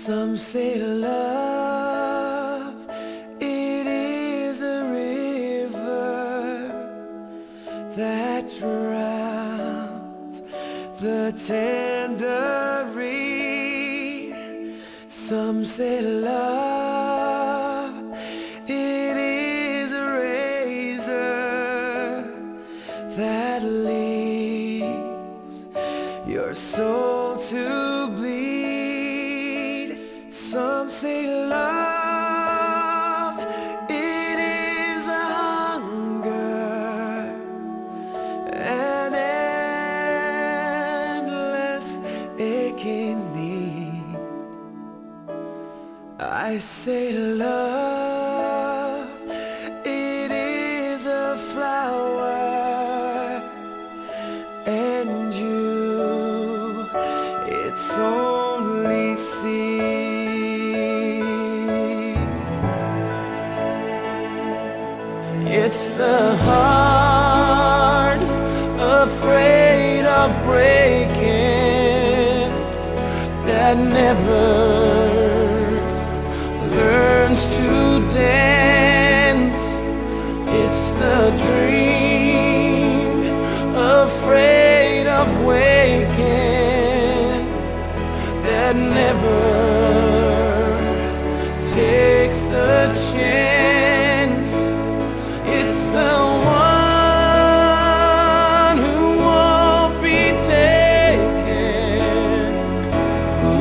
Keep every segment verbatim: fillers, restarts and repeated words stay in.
Some say love, it is a river that drowns the tender reed. Some say love, it is a razor that leaves your soul to bleed. Some say love, it is a hunger, an endless aching need. I say love, it is a flower, and you, it's only seed. It's the heart afraid of breaking that never learns to dance. It's the dream afraid of waking that never takes the chance. It's the one who won't be taken, who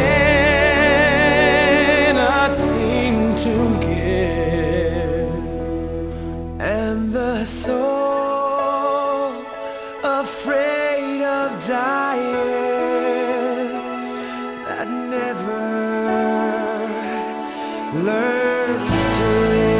cannot seem to give. And the soul afraid of dying that never learns to live.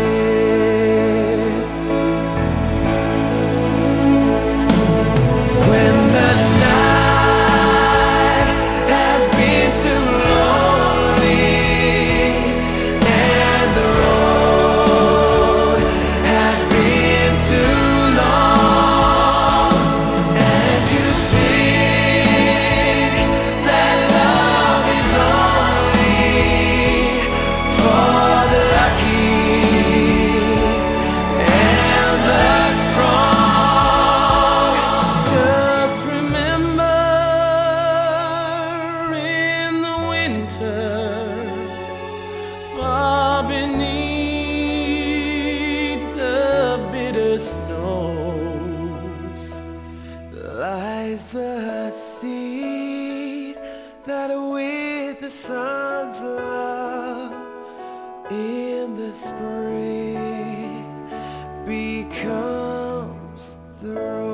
When the night has been too lonely and the road has been too long, and you think that love is only for the lucky and the strong, just remember in the winter, far beneath the bitter snows, lies the seed that with the sun's love in the spring becomes the rose.